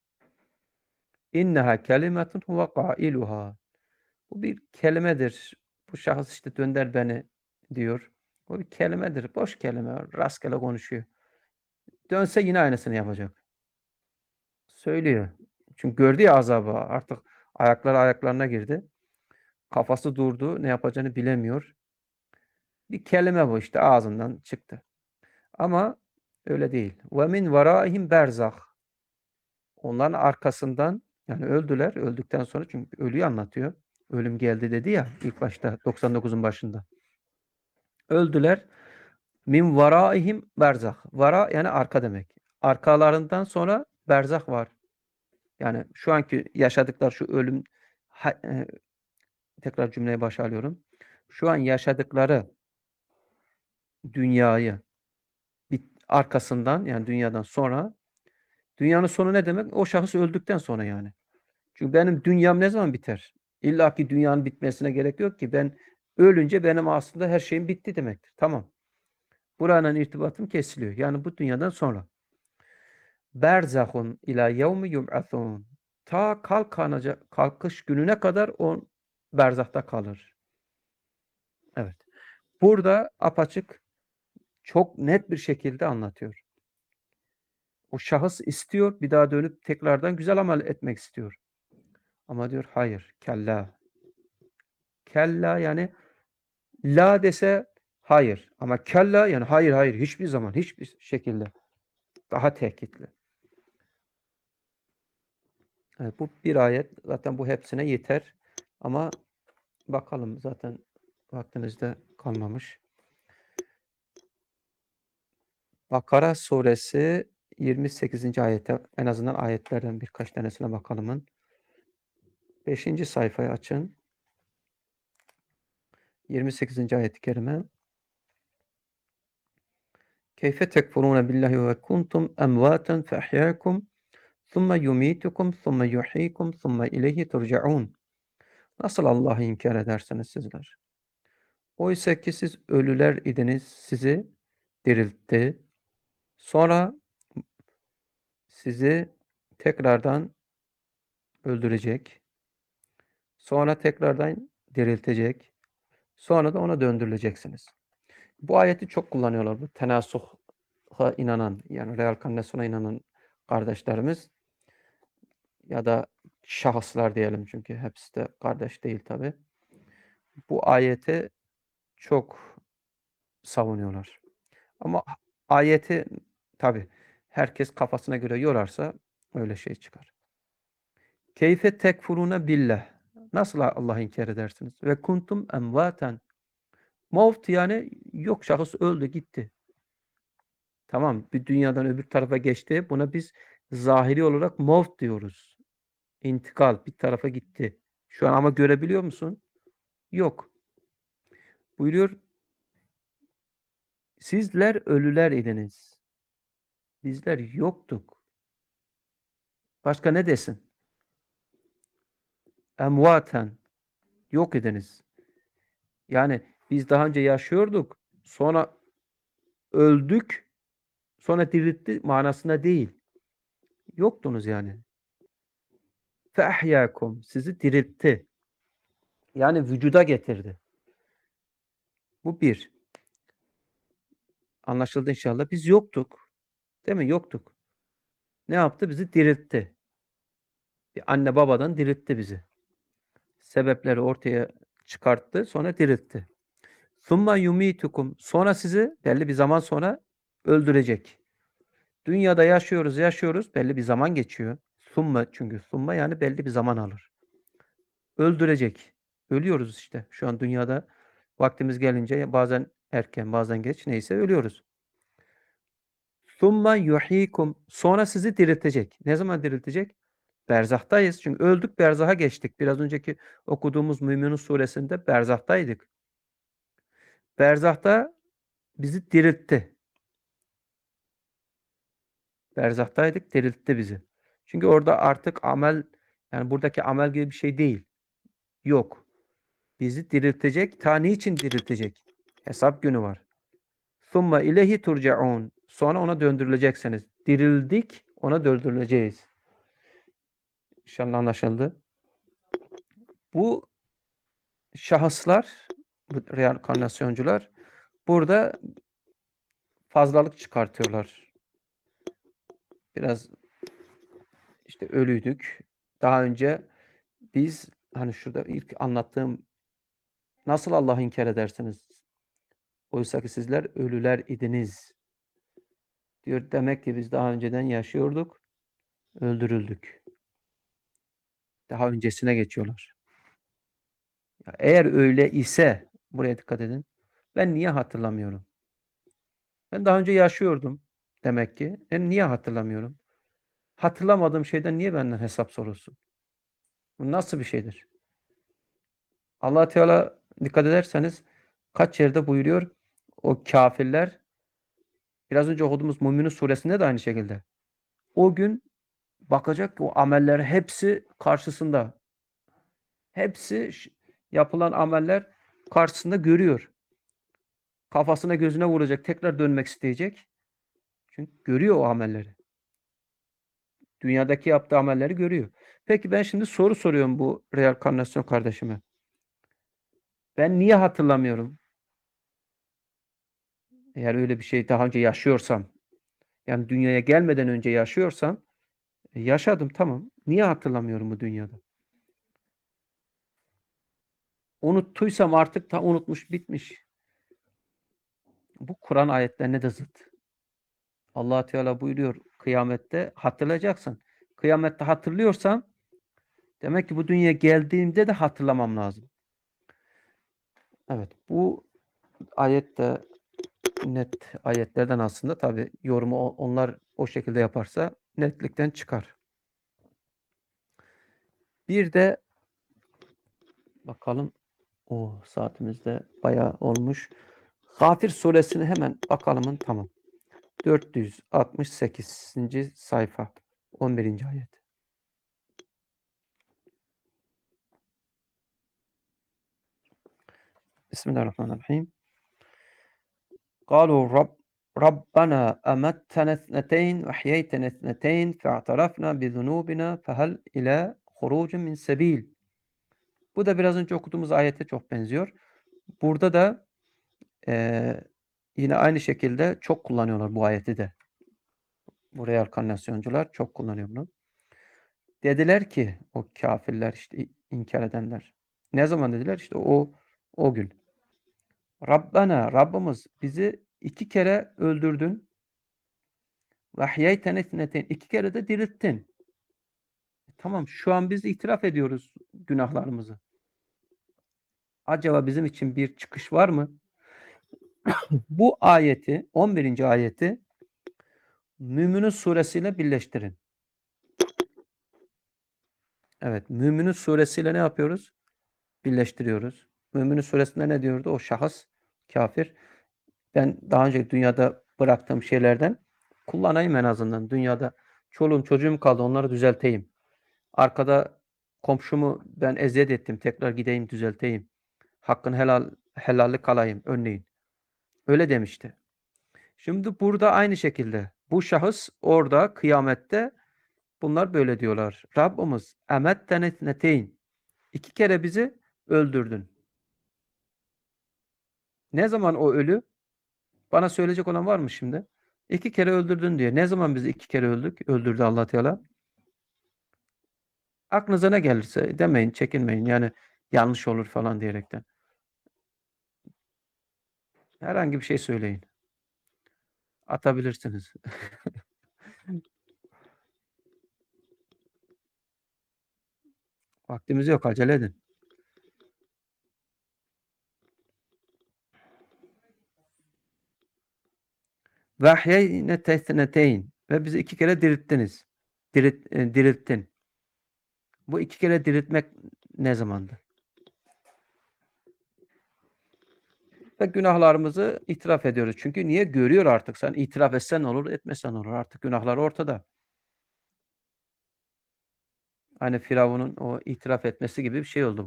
İnneha kelimetun huve qailuha. Bu bir kelimedir. Bu şahıs işte dönder beni diyor. Bu bir kelimedir. Boş kelime. Rastgele konuşuyor. Dönse yine aynısını yapacak. Söylüyor. Çünkü gördü ya azabı. Artık ayakları ayaklarına girdi. Kafası durdu. Ne yapacağını bilemiyor. Bir kelime bu işte ağzından çıktı. Ama öyle değil. Ve min veraihim berzah. Onların arkasından yani öldüler. Öldükten sonra çünkü ölüyü anlatıyor. Ölüm geldi dedi ya ilk başta doksan dokuzun başında. Öldüler. Min veraihim berzah. Vara yani arka demek. Arkalarından sonra berzah var. Yani şu anki yaşadıkları şu ölüm ha, e, tekrar cümleye başa alıyorum. Şu an yaşadıkları dünyayı bit, arkasından yani dünyadan sonra dünyanın sonu ne demek? O şahıs öldükten sonra yani. Çünkü benim dünyam ne zaman biter? İlla ki dünyanın bitmesine gerek yok ki. Ben ölünce benim aslında her şeyim bitti demektir. Tamam. Buranın irtibatım kesiliyor. Yani bu dünyadan sonra. Berzahun ila yevmi yub'athun. Ta kalkanacak, kalkış gününe kadar o berzahta kalır. Evet. Burada apaçık çok net bir şekilde anlatıyor. O şahıs istiyor, bir daha dönüp tekrardan güzel amel etmek istiyor. Ama diyor hayır, kella. Kella yani la dese hayır. Ama kella yani hayır hayır hiçbir zaman, hiçbir şekilde. Daha tehkitli. Evet, bu bir ayet. Zaten bu hepsine yeter. Ama bakalım zaten vaktinizde kalmamış. Bakara suresi yirmi sekizinci ayete en azından ayetlerden birkaç tanesine bakalımın. beşinci sayfayı açın. yirmi sekizinci ayet-i kerime. Keyfe tekfurune billahi ve kuntum emvaten fe ahyâkum thumme yumitukum thumme yuhyikum thumme ileyhi turcaun. Nasıl Allah'ı inkar edersiniz sizler? Oysa ki siz ölüler idiniz, sizi diriltti. Sonra sizi tekrardan öldürecek. Sonra tekrardan diriltecek. Sonra da ona döndürüleceksiniz. Bu ayeti çok kullanıyorlar. Bu tenasuha inanan yani reenkarnasyona inanan kardeşlerimiz ya da şahıslar diyelim çünkü hepsi de kardeş değil tabi. Bu ayeti çok savunuyorlar. Ama ayeti tabii herkes kafasına göre yorarsa öyle şey çıkar. Keyfe tekfurune billah. Nasıl Allah'ı inkar edersiniz? Ve kuntum emvaten. Mevt yani yok, şahıs öldü gitti. Tamam, bir dünyadan öbür tarafa geçti. Buna biz zahiri olarak mevt diyoruz. İntikal, bir tarafa gitti. Şu an ama görebiliyor musun? Yok. Buyuruyor, sizler ölüler idiniz. Bizler yoktuk. Başka ne desin? Emvaten. Yok idiniz. Yani biz daha önce yaşıyorduk. Sonra öldük. Sonra diriltti manasında değil. Yoktunuz yani. Fe'ahyâkum. Sizi diriltti. Yani vücuda getirdi. Bu bir. Anlaşıldı inşallah. Biz yoktuk. Değil mi? Yoktuk. Ne yaptı? Bizi diriltti. Bir anne babadan diriltti bizi. Sebepleri ortaya çıkarttı. Sonra diriltti. Thumma yumitukum. Sonra sizi belli bir zaman sonra öldürecek. Dünyada yaşıyoruz, yaşıyoruz. Belli bir zaman geçiyor. Thumma, çünkü thumma yani belli bir zaman alır. Öldürecek. Ölüyoruz işte. Şu an dünyada vaktimiz gelince bazen erken, bazen geç, neyse ölüyoruz. Thumma yuhyikum. Sonra sizi diriltecek. Ne zaman diriltecek? Berzahtayız. Çünkü öldük, berzaha geçtik. Biraz önceki okuduğumuz Müminun suresinde berzahtaydık. Berzahta bizi diriltti. Berzahtaydık, diriltti bizi. Çünkü orada artık amel, yani buradaki amel gibi bir şey değil. Yok. Bizi diriltecek. Ta niçin diriltecek? Hesap günü var. Summa ileyhi turcaun. Sonra ona döndürüleceksiniz. Dirildik, ona döndürüleceğiz. İnşallah anlaşıldı. Bu şahıslar, bu reenkarnasyoncular burada fazlalık çıkartıyorlar. Biraz işte ölüydük. Daha önce biz, hani şurada ilk anlattığım, nasıl Allah'ı inkar edersiniz? Oysa ki sizler ölüler idiniz. Diyor, demek ki biz daha önceden yaşıyorduk, öldürüldük. Daha öncesine geçiyorlar. Ya eğer öyle ise, buraya dikkat edin. Ben niye hatırlamıyorum? Ben daha önce yaşıyordum demek ki. Ben niye hatırlamıyorum? Hatırlamadığım şeyden niye benden hesap sorulsun? Bu nasıl bir şeydir? Allah Teala, dikkat ederseniz, kaç yerde buyuruyor, o kafirler, biraz önce okuduğumuz Müminun suresinde de aynı şekilde. O gün bakacak ki o ameller hepsi karşısında. Hepsi yapılan ameller karşısında görüyor. Kafasına gözüne vuracak. Tekrar dönmek isteyecek. Çünkü görüyor o amelleri. Dünyadaki yaptığı amelleri görüyor. Peki ben şimdi soru soruyorum bu reenkarnasyon kardeşime. Ben niye hatırlamıyorum? Eğer öyle bir şey daha önce yaşıyorsam, yani dünyaya gelmeden önce yaşıyorsam, e, yaşadım tamam. Niye hatırlamıyorum bu dünyada? Unuttuysam artık da unutmuş, bitmiş. Bu Kur'an ayetlerine de zıt. Allah Teala buyuruyor, kıyamette hatırlayacaksın. Kıyamette hatırlıyorsam demek ki bu dünyaya geldiğimde de hatırlamam lazım. Evet, bu ayet de net ayetlerden, aslında tabi yorumu onlar o şekilde yaparsa netlikten çıkar. Bir de bakalım, o saatimizde bayağı olmuş. Gafir suresini hemen bakalım. Tamam. dört yüz altmış sekizinci sayfa, on birinci ayet. Bismillahirrahmanirrahim. قالوا رب ربنا أمتنا اثنتين وأحييتنا اثنتين فاعترفنا بذنوبنا فهل إلى خروج من سبيل. Bu da biraz önce okuduğumuz ayete çok benziyor. Burada da eee, yine aynı şekilde çok kullanıyorlar bu ayeti de. Bu reenkarnasyoncular çok kullanıyor bunu. Dediler ki o kafirler, işte inkar edenler. Ne zaman dediler? İşte o O gün. Rabbena, Rabbimiz bizi iki kere öldürdün. Ve ahyeytene isneteyn. İki kere de dirilttin. Tamam, şu an biz itiraf ediyoruz günahlarımızı. Acaba bizim için bir çıkış var mı? Bu ayeti, on birinci ayeti Müminun suresiyle birleştirin. Evet, Müminun suresiyle ne yapıyoruz? Birleştiriyoruz. Müminun suresinde ne diyordu? O şahıs, kafir. Ben daha önce dünyada bıraktığım şeylerden kullanayım en azından. Dünyada çoluğum çocuğum kaldı, onları düzelteyim. Arkada komşumu ben eziyet ettim, tekrar gideyim düzelteyim. Hakkın helal helallik alayım, önleyin. Öyle demişti. Şimdi burada aynı şekilde bu şahıs orada kıyamette bunlar böyle diyorlar. Rabbimiz emettene itneteyn. İki kere bizi öldürdün. Ne zaman o ölü? Bana söyleyecek olan var mı şimdi? İki kere öldürdün diyor. Ne zaman bizi iki kere öldük? Öldürdü Allah Teala. Aklınıza ne gelirse demeyin, çekinmeyin. Yani yanlış olur falan diyerekten. Herhangi bir şey söyleyin. Atabilirsiniz. Vaktimiz yok, acele edin. Ve ahyeyne tesneteyn. Ve bizi iki kere dirilttiniz. Dirilt, e, dirilttin. Bu iki kere diriltmek ne zamandı? Ve günahlarımızı itiraf ediyoruz. Çünkü niye? Görüyor artık. Sen itiraf etsen olur, etmesen olur. Artık günahlar ortada. Hani Firavun'un o itiraf etmesi gibi bir şey oldu bu.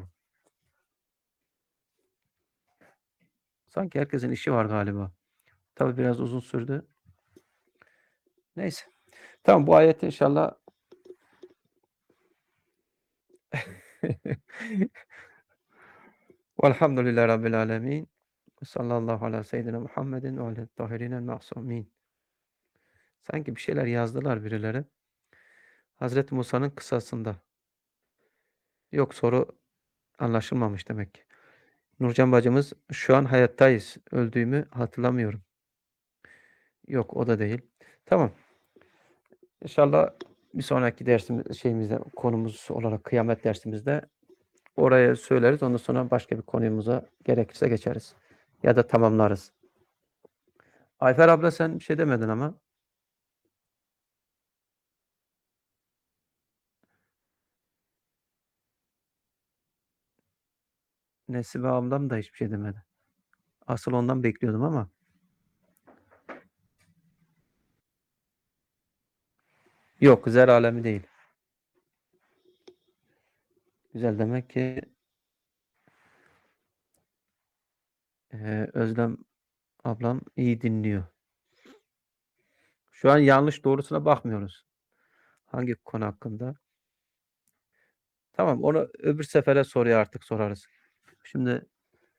Sanki herkesin işi var galiba. Tabii biraz uzun sürdü. Neyse. Tamam, bu ayet inşallah Velhamdülillahi Rabbil alemin. Sallallahu ala seyyidina Muhammedin ve aleyhi tahirinel ma'sumin. Sanki bir şeyler yazdılar birileri. Hazreti Musa'nın kıssasında. Yok, soru anlaşılmamış demek ki. Nurcan bacımız, şu an hayattayız. Öldüğümü hatırlamıyorum. Yok, o da değil. Tamam. İnşallah bir sonraki dersimiz şeyimizde konumuz olarak kıyamet dersimizde oraya söyleriz. Ondan sonra başka bir konumuza gerekirse geçeriz. Ya da tamamlarız. Ayfer abla, sen bir şey demedin ama. Nesibe ablam da hiçbir şey demedi. Asıl ondan bekliyordum ama. Yok, zer alemi değil. Güzel, demek ki e, Özlem ablam iyi dinliyor. Şu an yanlış doğrusuna bakmıyoruz. Hangi konu hakkında? Tamam, onu öbür sefere soruya artık sorarız. Şimdi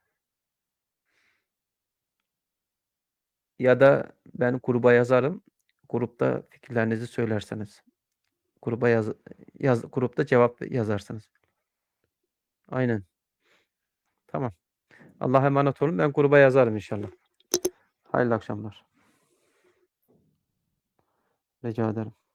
ya da ben gruba yazarım. Grupta fikirlerinizi söylerseniz. Gruba yaz, yaz grupta cevap yazarsınız. Aynen. Tamam. Allah'a emanet olun. Ben gruba yazarım inşallah. Hayırlı akşamlar. Rica ederim.